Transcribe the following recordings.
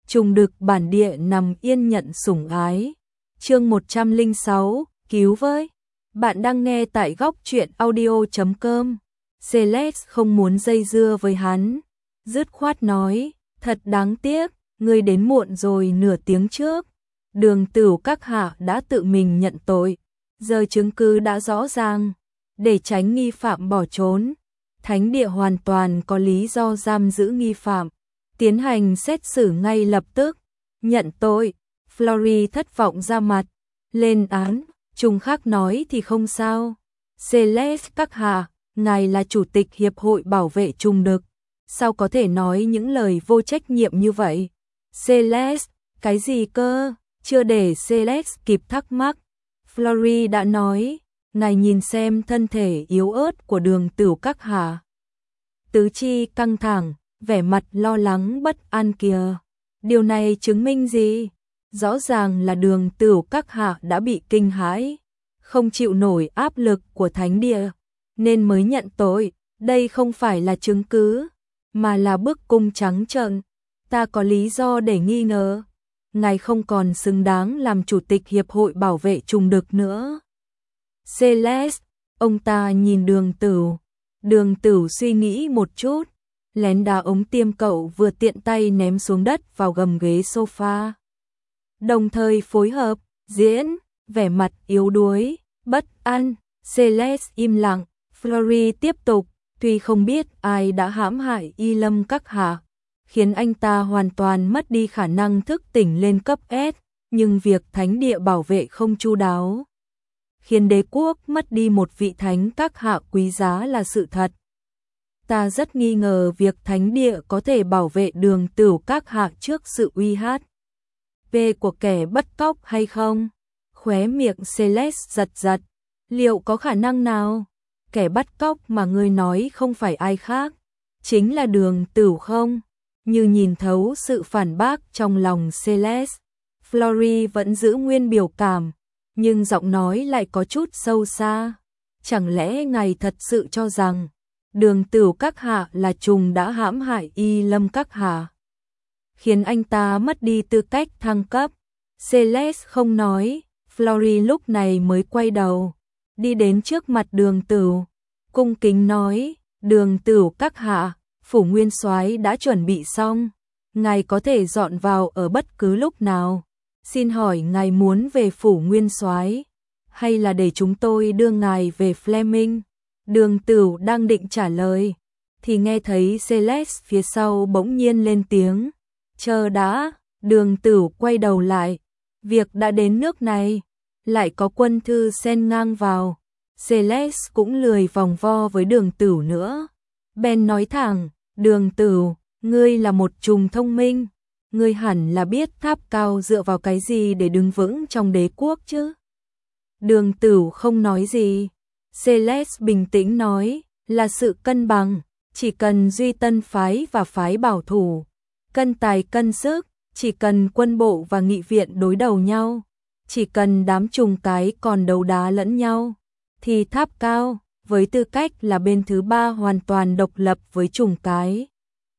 trùng đực bản địa nằm yên nhận sủng ái. Chương 106, cứu với. Bạn đang nghe tại góc truyện audio.com. Celeste không muốn dây dưa với hắn, dứt khoát nói, thật đáng tiếc, ngươi đến muộn rồi nửa tiếng trước. Đường Tửu các hạ đã tự mình nhận tội, giờ chứng cứ đã rõ ràng, để tránh nghi phạm bỏ trốn. Thánh địa hoàn toàn có lý do giam giữ nghi phạm, tiến hành xét xử ngay lập tức. Nhận tội, Flory thất vọng ra mặt, lên án. Trung Khắc nói thì không sao. Celeste các hạ, ngài là chủ tịch hiệp hội bảo vệ trùng đực, sao có thể nói những lời vô trách nhiệm như vậy? Celeste, cái gì cơ? Chưa để Celeste kịp thắc mắc, Flory đã nói, ngài nhìn xem thân thể yếu ớt của Đường Tửu các hạ. Tứ chi căng thẳng, vẻ mặt lo lắng bất an kìa. Điều này chứng minh gì? Rõ ràng là Đường Tửu các hạ đã bị kinh hãi, không chịu nổi áp lực của thánh địa, nên mới nhận tội. Đây không phải là chứng cứ, mà là bức cung trắng trợn. Ta có lý do để nghi ngờ, ngài không còn xứng đáng làm chủ tịch hiệp hội bảo vệ trùng đực nữa. Celeste, ông ta nhìn Đường Tửu. Đường Tửu suy nghĩ một chút, lén đá ống tiêm cậu vừa tiện tay ném xuống đất vào gầm ghế sofa. Đồng thời phối hợp, diễn, vẻ mặt yếu đuối, bất an. Celeste im lặng, Flory tiếp tục, tuy không biết ai đã hãm hại Y Lâm các hạ, khiến anh ta hoàn toàn mất đi khả năng thức tỉnh lên cấp S, nhưng việc thánh địa bảo vệ không chu đáo, khiến đế quốc mất đi một vị thánh các hạ quý giá là sự thật. Ta rất nghi ngờ việc thánh địa có thể bảo vệ Đường Tửu các hạ trước sự uy hiếp của kẻ bắt cóc hay không? Khóe miệng Celeste giật giật. Liệu có khả năng nào? Kẻ bắt cóc mà ngươi nói không phải ai khác, chính là Đường Tửu không? Như nhìn thấu sự phản bác trong lòng Celeste, Flory vẫn giữ nguyên biểu cảm, nhưng giọng nói lại có chút sâu xa. Chẳng lẽ ngài thật sự cho rằng Đường Tửu các hạ là trùng đã hãm hại Y Lâm các hạ, khiến anh ta mất đi tư cách thăng cấp? Celeste không nói. Flory lúc này mới quay đầu, đi đến trước mặt Đường Tửu, cung kính nói, Đường Tửu các hạ, phủ nguyên soái đã chuẩn bị xong, ngài có thể dọn vào ở bất cứ lúc nào. Xin hỏi ngài muốn về phủ nguyên soái, hay là để chúng tôi đưa ngài về Fleming? Đường Tửu đang định trả lời, thì nghe thấy Celeste phía sau bỗng nhiên lên tiếng, chờ đã. Đường Tửu quay đầu lại, việc đã đến nước này, lại có quân thư xen ngang vào. Celeste cũng lười vòng vo với Đường Tửu nữa, bèn nói thẳng, Đường Tửu, ngươi là một trùng thông minh, ngươi hẳn là biết Tháp Cao dựa vào cái gì để đứng vững trong đế quốc chứ? Đường Tửu không nói gì. Celeste bình tĩnh nói, là sự cân bằng, chỉ cần duy tân phái và phái bảo thủ cân tài cân sức, chỉ cần quân bộ và nghị viện đối đầu nhau, chỉ cần đám trùng cái còn đấu đá lẫn nhau, thì Tháp Cao, với tư cách là bên thứ ba hoàn toàn độc lập với trùng cái,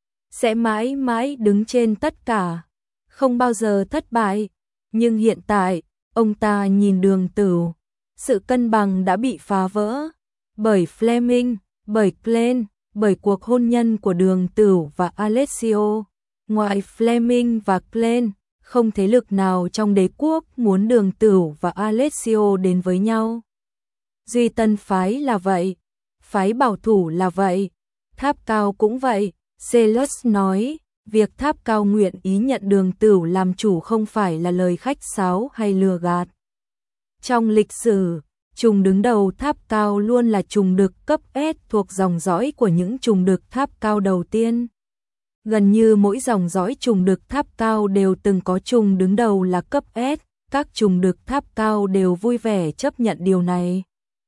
sẽ mãi mãi đứng trên tất cả, không bao giờ thất bại. Nhưng hiện tại, ông ta nhìn Đường Tửu, sự cân bằng đã bị phá vỡ, bởi Fleming, bởi Glenn, bởi cuộc hôn nhân của Đường Tửu và Alessio. Ngoài Fleming và Glenn, không thế lực nào trong đế quốc muốn Đường Tửu và Alessio đến với nhau. Duy tân phái là vậy, phái bảo thủ là vậy, Tháp Cao cũng vậy. Celeste nói, việc Tháp Cao nguyện ý nhận Đường Tửu làm chủ không phải là lời khách sáo hay lừa gạt. Trong lịch sử, trùng đứng đầu Tháp Cao luôn là trùng đực cấp S thuộc dòng dõi của những trùng đực Tháp Cao đầu tiên. Gần như mỗi dòng dõi trùng đực Tháp Cao đều từng có trùng đứng đầu là cấp S, các trùng đực Tháp Cao đều vui vẻ chấp nhận điều này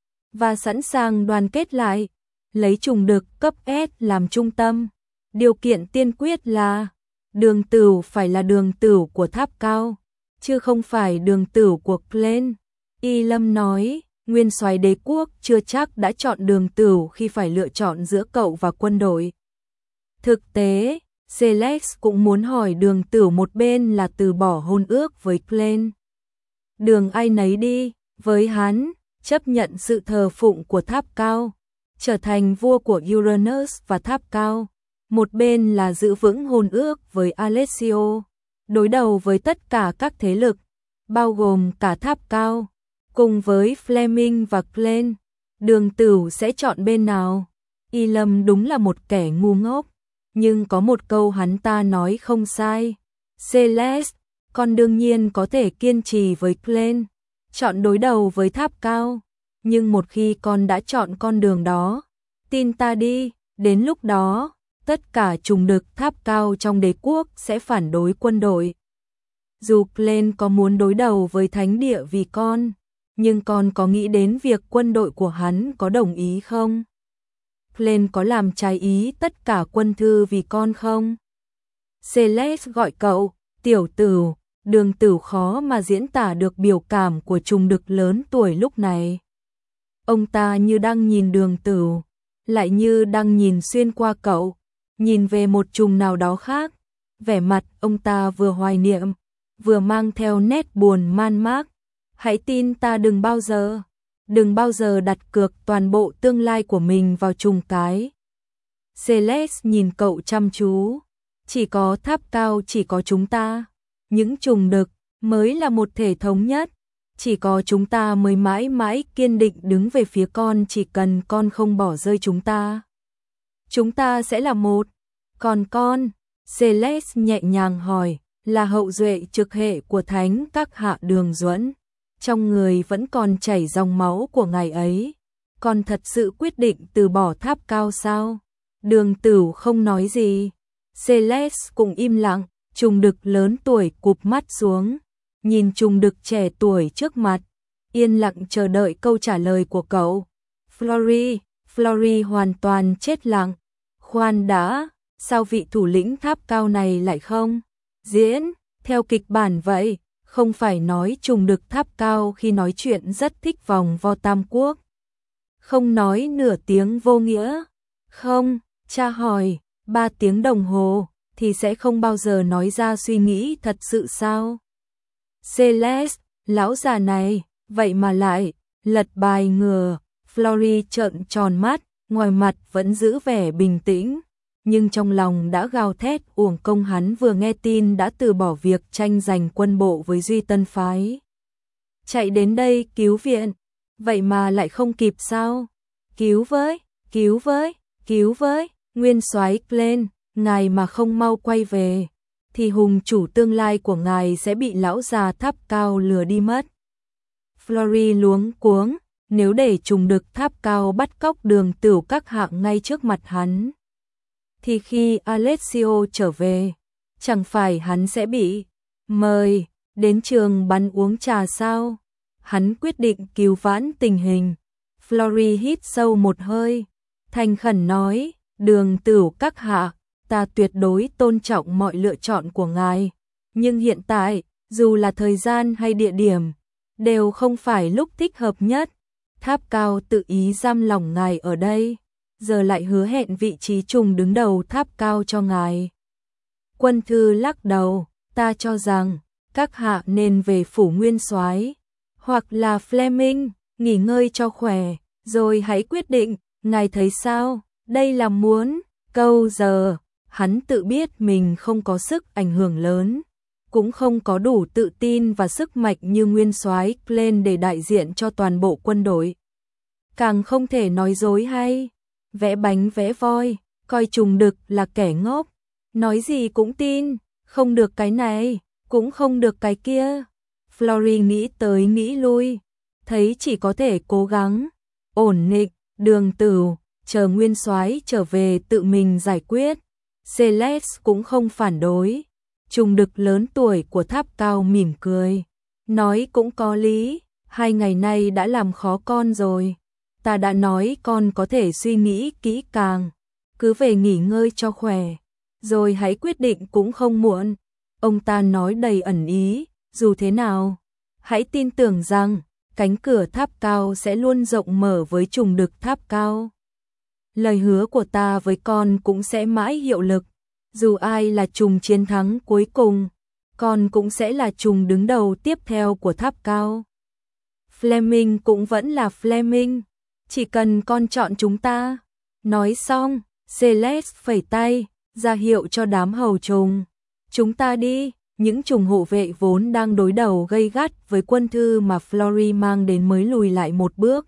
và sẵn sàng đoàn kết lại, lấy trùng đực cấp S làm trung tâm. Điều kiện tiên quyết là Đường Tửu phải là Đường Tửu của Tháp Cao, chứ không phải Đường Tửu của Glenn. Y Lâm nói, nguyên soái đế quốc chưa chắc đã chọn Đường Tửu khi phải lựa chọn giữa cậu và quân đội. Thực tế, Celeste cũng muốn hỏi Đường Tửu, một bên là từ bỏ hôn ước với Glenn. Đường ai nấy đi, với hắn, chấp nhận sự thờ phụng của tháp cao, trở thành vua của Uranus và tháp cao. Một bên là giữ vững hôn ước với Alessio, đối đầu với tất cả các thế lực, bao gồm cả tháp cao, cùng với Fleming và Glenn. Đường Tửu sẽ chọn bên nào? Y Lâm đúng là một kẻ ngu ngốc, nhưng có một câu hắn ta nói không sai. Celeste, con đương nhiên có thể kiên trì với Glenn, chọn đối đầu với tháp cao, nhưng một khi con đã chọn con đường đó, tin ta đi, đến lúc đó, tất cả trùng đực tháp cao trong đế quốc sẽ phản đối quân đội. Dù Glenn có muốn đối đầu với thánh địa vì con, nhưng con có nghĩ đến việc quân đội của hắn có đồng ý không? Glenn có làm trái ý tất cả quân thư vì con không? Celeste gọi cậu, tiểu Tửu. Đường Tửu khó mà diễn tả được biểu cảm của trùng đực lớn tuổi lúc này. Ông ta như đang nhìn Đường Tửu, lại như đang nhìn xuyên qua cậu, nhìn về một trùng nào đó khác. Vẻ mặt ông ta vừa hoài niệm, vừa mang theo nét buồn man mác. Hãy tin ta, đừng bao giờ đặt cược toàn bộ tương lai của mình vào trùng cái. Celeste nhìn cậu chăm chú, chỉ có tháp cao, chỉ có chúng ta. Những trùng đực mới là một thể thống nhất, chỉ có chúng ta mới mãi mãi kiên định đứng về phía con, chỉ cần con không bỏ rơi chúng ta sẽ là một. Còn con? Celeste nhẹ nhàng hỏi, là hậu duệ trực hệ của thánh các hạ Đường Duẫn, trong người vẫn còn chảy dòng máu của ngày ấy. Con thật sự quyết định từ bỏ tháp cao sao? Đường Tửu không nói gì, Celeste cũng im lặng. Trùng đực lớn tuổi cụp mắt xuống, nhìn trùng đực trẻ tuổi trước mặt, yên lặng chờ đợi câu trả lời của cậu. Flory hoàn toàn chết lặng. Khoan đã, sao vị thủ lĩnh tháp cao này lại không diễn theo kịch bản vậy? Không phải nói trùng đực tháp cao khi nói chuyện rất thích vòng vo tam quốc, không nói nửa tiếng vô nghĩa? Không, cha hỏi, 3 tiếng đồng hồ thì sẽ không bao giờ nói ra suy nghĩ thật sự sao? Celeste, lão già này, vậy mà lại lật bài ngừa. Flory trợn tròn mắt, ngoài mặt vẫn giữ vẻ bình tĩnh, nhưng trong lòng đã gào thét, uổng công hắn vừa nghe tin đã từ bỏ việc tranh giành quân bộ với Duy Tân phái, chạy đến đây cứu viện, vậy mà lại không kịp sao? Cứu với, nguyên soái Glenn, ngài mà không mau quay về, thì hùng chủ tương lai của ngài sẽ bị lão già tháp cao lừa đi mất. Flory luống cuống, nếu để trùng đực tháp cao bắt cóc Đường Tửu các hạng ngay trước mặt hắn, thì khi Alessio trở về, chẳng phải hắn sẽ bị mời đến trường bắn uống trà sao? Hắn quyết định cứu vãn tình hình. Flory hít sâu một hơi, thành khẩn nói, Đường Tửu các hạ, ta tuyệt đối tôn trọng mọi lựa chọn của ngài, nhưng hiện tại, dù là thời gian hay địa điểm, đều không phải lúc thích hợp nhất. Tháp cao tự ý giam lỏng ngài ở đây, giờ lại hứa hẹn vị trí trùng đứng đầu tháp cao cho ngài. Quân thư lắc đầu, ta cho rằng các hạ nên về phủ nguyên soái, hoặc là Fleming, nghỉ ngơi cho khỏe, rồi hãy quyết định, ngài thấy sao? Đây là muốn câu giờ. Hắn tự biết mình không có sức ảnh hưởng lớn, cũng không có đủ tự tin và sức mạnh như nguyên soái Glenn để đại diện cho toàn bộ quân đội. Càng không thể nói dối hay vẽ bánh vẽ voi, coi trùng đực là kẻ ngốc, nói gì cũng tin, không được cái này, cũng không được cái kia. Flory nghĩ tới nghĩ lui, thấy chỉ có thể cố gắng ổn định Đường Tửu, chờ nguyên soái trở về tự mình giải quyết. Celeste cũng không phản đối. Trùng đực lớn tuổi của tháp cao mỉm cười, nói cũng có lý, 2 ngày nay đã làm khó con rồi. Ta đã nói con có thể suy nghĩ kỹ càng, cứ về nghỉ ngơi cho khỏe, rồi hãy quyết định cũng không muộn. Ông ta nói đầy ẩn ý, dù thế nào, hãy tin tưởng rằng cánh cửa tháp cao sẽ luôn rộng mở với trùng đực tháp cao. Lời hứa của ta với con cũng sẽ mãi hiệu lực. Dù ai là trùng chiến thắng cuối cùng, con cũng sẽ là trùng đứng đầu tiếp theo của tháp cao. Fleming cũng vẫn là Fleming, chỉ cần con chọn chúng ta. Nói xong, Celeste phẩy tay, ra hiệu cho đám hầu trùng. Chúng ta đi, những trùng hộ vệ vốn đang đối đầu gay gắt với quân thư mà Florrie mang đến mới lùi lại một bước.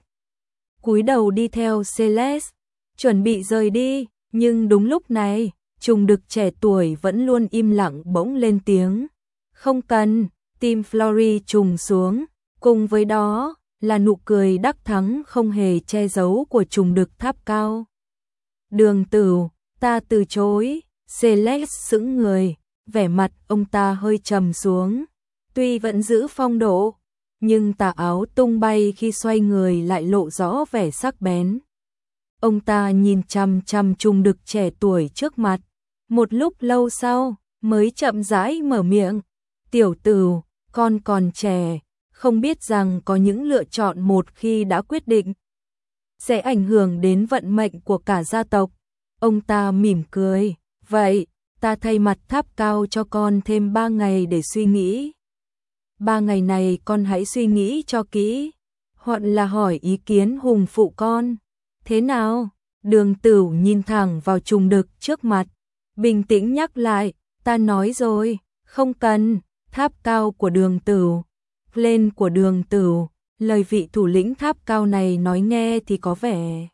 Cúi đầu đi theo Celeste, chuẩn bị rời đi, nhưng đúng lúc này, trùng đực trẻ tuổi vẫn luôn im lặng bỗng lên tiếng. Không cần, tim Florrie trùng xuống, cùng với đó là nụ cười đắc thắng không hề che giấu của trùng đực tháp cao. Đường Tửu, ta từ chối. Celeste sững người, vẻ mặt ông ta hơi trầm xuống. Tuy vẫn giữ phong độ, nhưng tà áo tung bay khi xoay người lại lộ rõ vẻ sắc bén. Ông ta nhìn chằm chằm trùng đực trẻ tuổi trước mặt, một lúc lâu sau mới chậm rãi mở miệng. Tiểu Tửu, con còn trẻ, không biết rằng có những lựa chọn một khi đã quyết định sẽ ảnh hưởng đến vận mệnh của cả gia tộc. Ông ta mỉm cười, vậy, ta thay mặt tháp cao cho con thêm 3 ngày để suy nghĩ. 3 ngày này con hãy suy nghĩ cho kỹ, hoặc là hỏi ý kiến hùng phụ con. Thế nào? Đường Tửu nhìn thẳng vào trùng đực trước mặt, bình tĩnh nhắc lại, ta nói rồi, không cần. Tháp cao của Đường Tửu, lên của Đường Tửu, lời vị thủ lĩnh tháp cao này nói nghe thì có vẻ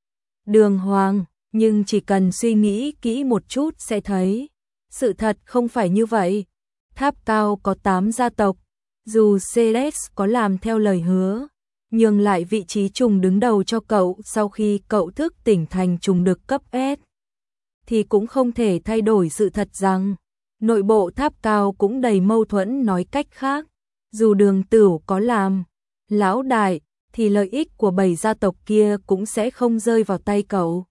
đường hoàng, nhưng chỉ cần suy nghĩ kỹ một chút sẽ thấy, sự thật không phải như vậy. Tháp cao có 8 gia tộc, dù Celeste có làm theo lời hứa, nhường lại vị trí trùng đứng đầu cho cậu sau khi cậu thức tỉnh thành trùng đực cấp S, thì cũng không thể thay đổi sự thật rằng nội bộ tháp cao cũng đầy mâu thuẫn. Nói cách khác, dù Đường Tửu có làm lão đại, thì lợi ích của 7 gia tộc kia cũng sẽ không rơi vào tay cậu.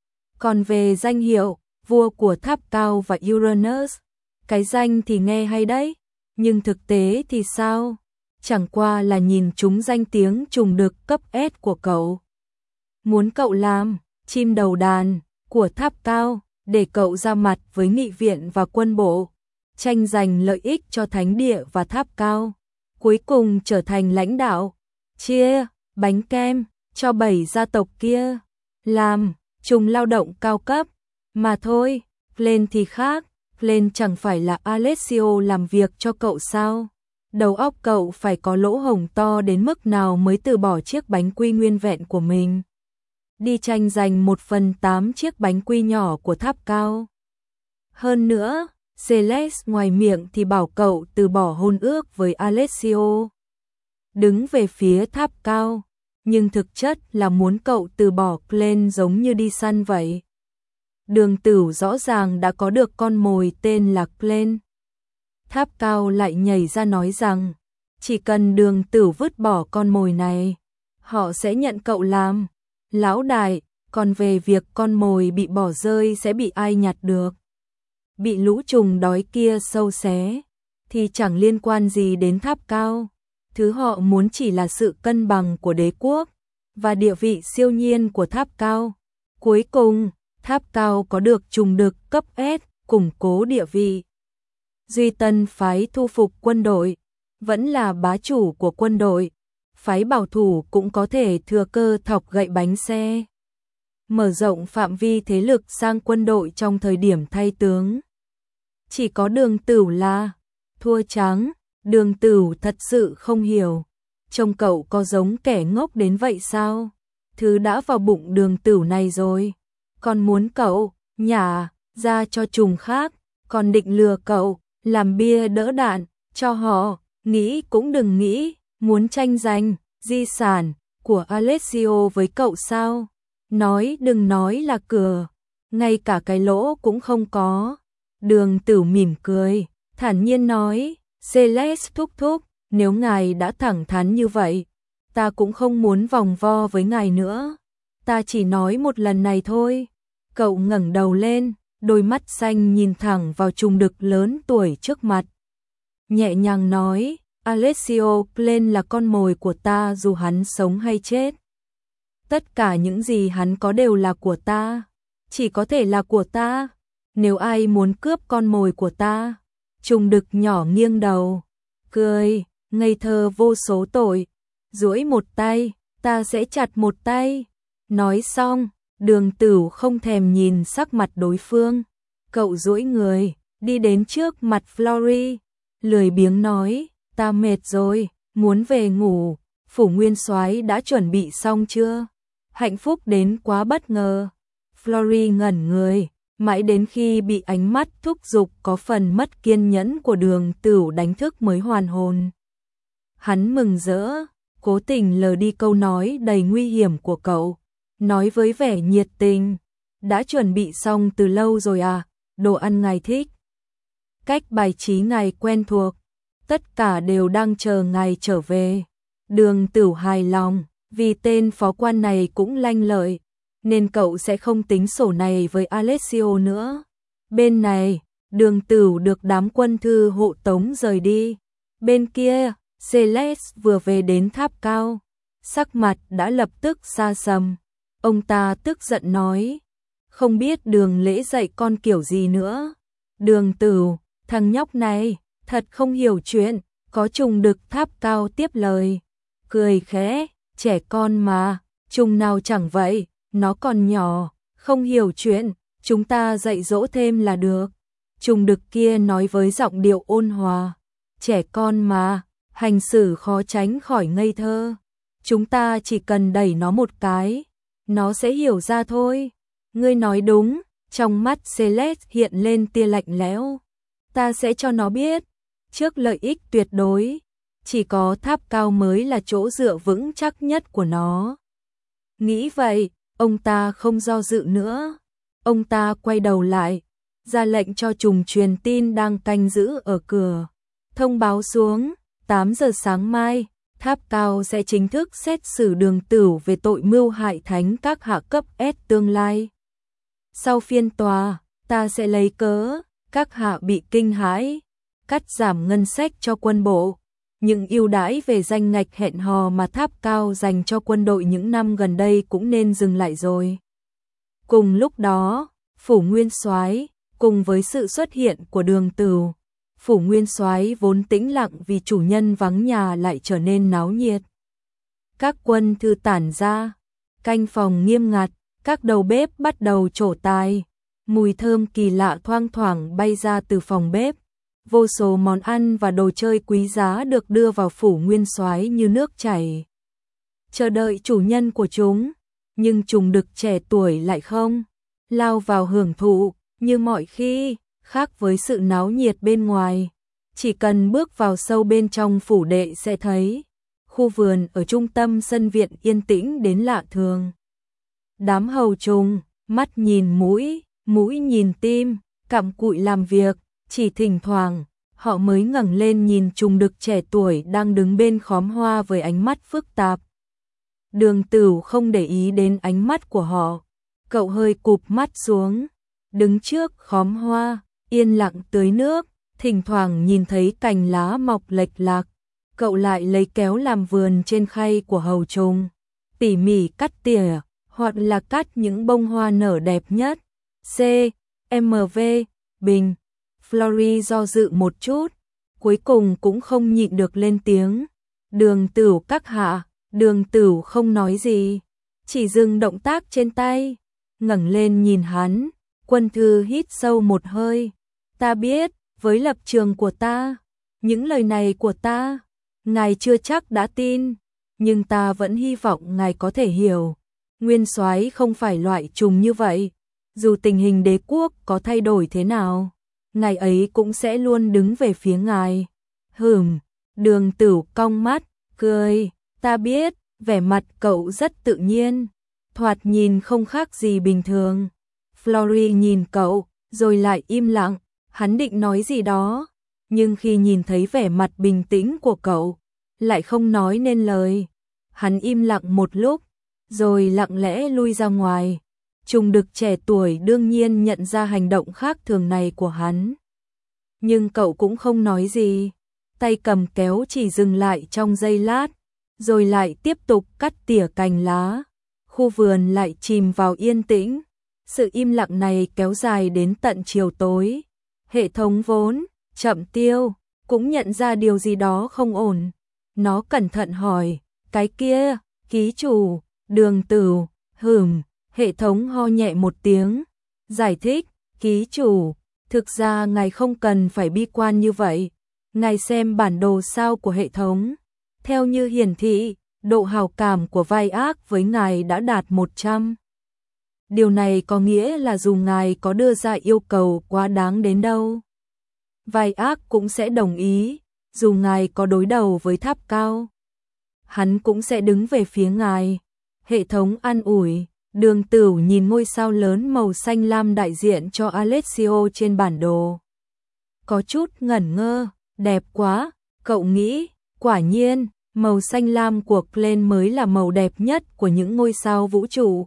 Còn về danh hiệu, vua của tháp cao và Uranus, cái danh thì nghe hay đấy, nhưng thực tế thì sao? Chẳng qua là nhìn chúng danh tiếng trùng đực cấp S của cậu. Muốn cậu làm chim đầu đàn của tháp cao, để cậu ra mặt với nghị viện và quân bộ, tranh giành lợi ích cho thánh địa và tháp cao, cuối cùng trở thành lãnh đạo, chia bánh kem cho 7 gia tộc kia, làm trùng lao động cao cấp mà thôi. Lên thì khác, lên chẳng phải là Alessio làm việc cho cậu sao? Đầu óc cậu phải có lỗ hổng to đến mức nào mới từ bỏ chiếc bánh quy nguyên vẹn của mình, đi tranh giành 1/8 chiếc bánh quy nhỏ của tháp cao. Hơn nữa, Celeste ngoài miệng thì bảo cậu từ bỏ hôn ước với Alessio, đứng về phía tháp cao, nhưng thực chất là muốn cậu từ bỏ Glenn giống như đi săn vậy. Đường Tửu rõ ràng đã có được con mồi tên là Glenn. Tháp cao lại nhảy ra nói rằng, chỉ cần Đường Tửu vứt bỏ con mồi này, họ sẽ nhận cậu làm lão đại, còn về việc con mồi bị bỏ rơi sẽ bị ai nhặt được, bị lũ trùng đói kia sâu xé, thì chẳng liên quan gì đến tháp cao. Thứ họ muốn chỉ là sự cân bằng của đế quốc và địa vị siêu nhiên của tháp cao. Cuối cùng, tháp cao có được trùng đực cấp S, củng cố địa vị. Duy Tân phái thu phục quân đội, vẫn là bá chủ của quân đội. Phái bảo thủ cũng có thể thừa cơ thọc gậy bánh xe, mở rộng phạm vi thế lực sang quân đội trong thời điểm thay tướng. Chỉ có Đường Tửu là thua trắng. Đường Tửu thật sự không hiểu, trông cậu có giống kẻ ngốc đến vậy sao? Thứ đã vào bụng Đường Tửu này rồi, còn muốn cậu nhả ra cho trùng khác, còn định lừa cậu làm bia đỡ đạn cho họ. Nghĩ cũng đừng nghĩ, muốn tranh giành di sản của Alessio với cậu sao? Nói đừng nói là cửa, ngay cả cái lỗ cũng không có. Đường Tửu mỉm cười, thản nhiên nói, Celeste thúc thúc, nếu ngài đã thẳng thắn như vậy, ta cũng không muốn vòng vo với ngài nữa. Ta chỉ nói một lần này thôi. Cậu ngẩng đầu lên, đôi mắt xanh nhìn thẳng vào trùng đực lớn tuổi trước mặt, nhẹ nhàng nói, Alessio Glenn là con mồi của ta dù hắn sống hay chết. Tất cả những gì hắn có đều là của ta, chỉ có thể là của ta. nếu ai muốn cướp con mồi của ta. Trùng đực nhỏ nghiêng đầu, cười, ngây thơ vô số tội, duỗi một tay, ta sẽ chặt một tay. Nói xong, Đường Tửu không thèm nhìn sắc mặt đối phương, cậu duỗi người, đi đến trước mặt Flory, lười biếng nói, ta mệt rồi, muốn về ngủ. Phủ Nguyên Soái đã chuẩn bị xong chưa? Hạnh phúc đến quá bất ngờ. Flory ngẩn người, mãi đến khi bị ánh mắt thúc giục có phần mất kiên nhẫn của Đường Tửu đánh thức mới hoàn hồn. Hắn mừng rỡ, cố tình lờ đi câu nói đầy nguy hiểm của cậu, nói với vẻ nhiệt tình, đã chuẩn bị xong từ lâu rồi à, đồ ăn ngài thích, cách bài trí ngài quen thuộc, tất cả đều đang chờ ngài trở về. Đường Tửu hài lòng, vì tên phó quan này cũng lanh lợi, nên cậu sẽ không tính sổ này với Alessio nữa. Bên này, Đường Tửu được đám quân thư hộ tống rời đi. Bên kia, Celeste vừa về đến tháp cao, sắc mặt đã lập tức xa sầm. Ông ta tức giận nói, không biết Đường Lễ dạy con kiểu gì nữa. Đường Tửu, thằng nhóc này, thật không hiểu chuyện, có Trùng Đực tháp cao tiếp lời. Cười khẽ, trẻ con mà, trùng nào chẳng vậy, nó còn nhỏ, không hiểu chuyện, chúng ta dạy dỗ thêm là được. Trùng Đực kia nói với giọng điệu ôn hòa, trẻ con mà, hành xử khó tránh khỏi ngây thơ. Chúng ta chỉ cần đẩy nó một cái, nó sẽ hiểu ra thôi. Ngươi nói đúng, trong mắt Celeste hiện lên tia lạnh lẽo. Ta sẽ cho nó biết, trước lợi ích tuyệt đối, chỉ có tháp cao mới là chỗ dựa vững chắc nhất của nó. Nghĩ vậy, ông ta không do dự nữa. Ông ta quay đầu lại, ra lệnh cho trùng truyền tin đang canh giữ ở cửa. Thông báo xuống, 8 giờ sáng mai, tháp cao sẽ chính thức xét xử Đường Tửu về tội mưu hại thánh các hạ cấp S tương lai. Sau phiên tòa, ta sẽ lấy cớ các hạ bị kinh hãi, cắt giảm ngân sách cho quân bộ. Những ưu đãi về danh ngạch hẹn hò mà tháp cao dành cho quân đội những năm gần đây cũng nên dừng lại rồi. Cùng lúc đó, Phủ Nguyên Soái, cùng với sự xuất hiện của Đường Tửu, Phủ Nguyên Soái vốn tĩnh lặng vì chủ nhân vắng nhà lại trở nên náo nhiệt. Các quân thư tản ra, canh phòng nghiêm ngặt, các đầu bếp bắt đầu trổ tài, mùi thơm kỳ lạ thoang thoảng bay ra từ phòng bếp. Vô số món ăn và đồ chơi quý giá được đưa vào Phủ Nguyên Soái như nước chảy, chờ đợi chủ nhân của chúng. Nhưng Trùng Đực trẻ tuổi lại không lao vào hưởng thụ như mọi khi, khác với sự náo nhiệt bên ngoài. Chỉ cần bước vào sâu bên trong phủ đệ sẽ thấy khu vườn ở trung tâm sân viện yên tĩnh đến lạ thường. Đám hầu trùng, mắt nhìn mũi, mũi nhìn tim, cặm cụi làm việc, chỉ thỉnh thoảng họ mới ngẩng lên nhìn Trùng Đực trẻ tuổi đang đứng bên khóm hoa với ánh mắt phức tạp. Đường Tửu không để ý đến ánh mắt của họ, cậu hơi cụp mắt xuống, đứng trước khóm hoa, yên lặng tưới nước, thỉnh thoảng nhìn thấy cành lá mọc lệch lạc, cậu lại lấy kéo làm vườn trên khay của hầu trùng, tỉ mỉ cắt tỉa, hoặc là cắt những bông hoa nở đẹp nhất. C.M.V. Bình. Flory do dự một chút, cuối cùng cũng không nhịn được lên tiếng. Đường Tửu các hạ. Đường Tửu không nói gì, chỉ dừng động tác trên tay, ngẩng lên nhìn hắn. Quân thư hít sâu một hơi. Ta biết, với lập trường của ta, những lời này của ta, ngài chưa chắc đã tin, nhưng ta vẫn hy vọng ngài có thể hiểu. Nguyên soái không phải loại trùng như vậy, dù tình hình đế quốc có thay đổi thế nào, ngài ấy cũng sẽ luôn đứng về phía ngài. Đường Tửu cong mắt, cười, ta biết, vẻ mặt cậu rất tự nhiên, thoạt nhìn không khác gì bình thường. Flory nhìn cậu, rồi lại im lặng, hắn định nói gì đó, nhưng khi nhìn thấy vẻ mặt bình tĩnh của cậu, lại không nói nên lời. Hắn im lặng một lúc, rồi lặng lẽ lui ra ngoài. Trùng Đực trẻ tuổi đương nhiên nhận ra hành động khác thường này của hắn. Nhưng cậu cũng không nói gì, tay cầm kéo chỉ dừng lại trong giây lát, rồi lại tiếp tục cắt tỉa cành lá. Khu vườn lại chìm vào yên tĩnh. Sự im lặng này kéo dài đến tận chiều tối. Hệ thống vốn chậm tiêu cũng nhận ra điều gì đó không ổn. Nó cẩn thận hỏi, cái kia, ký chủ, Đường Tửu, hệ thống ho nhẹ một tiếng, giải thích, ký chủ, thực ra ngài không cần phải bi quan như vậy. Ngài xem bản đồ sao của hệ thống. Theo như hiển thị, độ hào cảm của vai ác với ngài đã đạt 100. Điều này có nghĩa là dù ngài có đưa ra yêu cầu quá đáng đến đâu, vai ác cũng sẽ đồng ý, dù ngài có đối đầu với tháp cao, hắn cũng sẽ đứng về phía ngài. Hệ thống an ủi. Đường Tửu nhìn ngôi sao lớn màu xanh lam đại diện cho Alessio trên bản đồ. Có chút ngẩn ngơ, đẹp quá, cậu nghĩ, quả nhiên, màu xanh lam của Glen mới là màu đẹp nhất của những ngôi sao vũ trụ.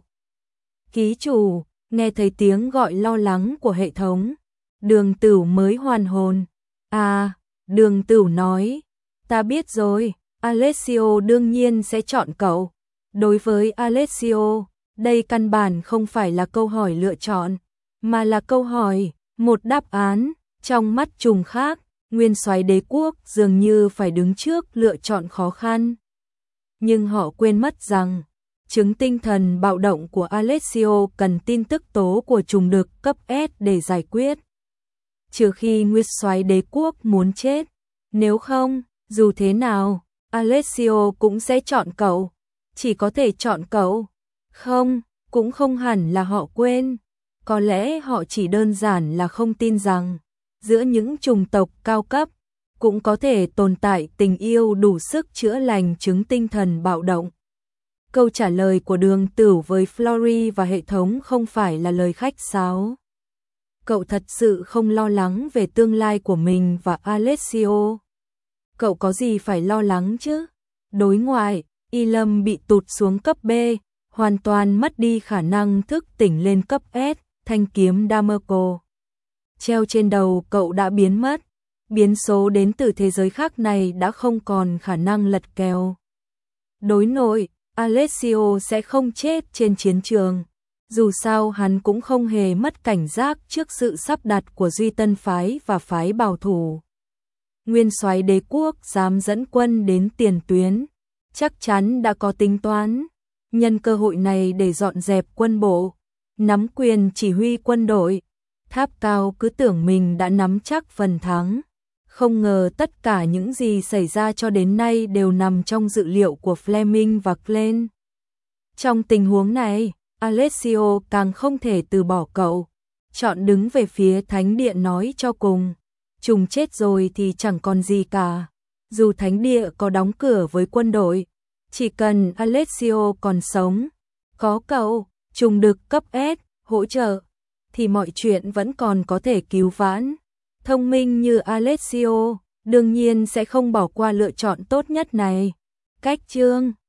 Ký chủ, nghe thấy tiếng gọi lo lắng của hệ thống. Đường Tửu mới hoàn hồn. À, Đường Tửu nói, ta biết rồi, Alessio đương nhiên sẽ chọn cậu. Đối với Alessio, đây căn bản không phải là câu hỏi lựa chọn, mà là câu hỏi, một đáp án. Trong mắt Trùng khác, Nguyên Soái Đế quốc dường như phải đứng trước lựa chọn khó khăn. Nhưng họ quên mất rằng, chứng tinh thần bạo động của Alessio cần tin tức tố của trùng đực cấp S để giải quyết. Trừ khi Nguyên Soái Đế quốc muốn chết, nếu không, dù thế nào, Alessio cũng sẽ chọn cậu. Chỉ có thể chọn cậu. Không, cũng không hẳn là họ quên. Có lẽ họ chỉ đơn giản là không tin rằng giữa những chủng tộc cao cấp cũng có thể tồn tại tình yêu đủ sức chữa lành chứng tinh thần bạo động. Câu trả lời của Đường Tửu với Flory và hệ thống không phải là lời khách sáo. Cậu thật sự không lo lắng về tương lai của mình và Alessio. Cậu có gì phải lo lắng chứ? Đối ngoại, Y Lâm bị tụt xuống cấp B, hoàn toàn mất đi khả năng thức tỉnh lên cấp S, thanh kiếm Damasco treo trên đầu cậu đã biến mất. Biến số đến từ thế giới khác này đã không còn khả năng lật kèo. Đối nội, Alessio sẽ không chết trên chiến trường. Dù sao hắn cũng không hề mất cảnh giác trước sự sắp đặt của Duy Tân phái và phái bảo thủ. Nguyên Soái Đế quốc dám dẫn quân đến tiền tuyến, chắc chắn đã có tính toán, nhân cơ hội này để dọn dẹp quân bộ, nắm quyền chỉ huy quân đội. Tháp cao cứ tưởng mình đã nắm chắc phần thắng, không ngờ tất cả những gì xảy ra cho đến nay đều nằm trong dự liệu của Fleming và Glen. Trong tình huống này, Alessio càng không thể từ bỏ cậu, chọn đứng về phía Thánh Địa nói cho cùng. Trùng chết rồi thì chẳng còn gì cả. Dù Thánh Địa có đóng cửa với quân đội, chỉ cần Alessio còn sống, có cậu, trùng đực cấp S, hỗ trợ, thì mọi chuyện vẫn còn có thể cứu vãn. Thông minh như Alessio, đương nhiên sẽ không bỏ qua lựa chọn tốt nhất này. Cách chương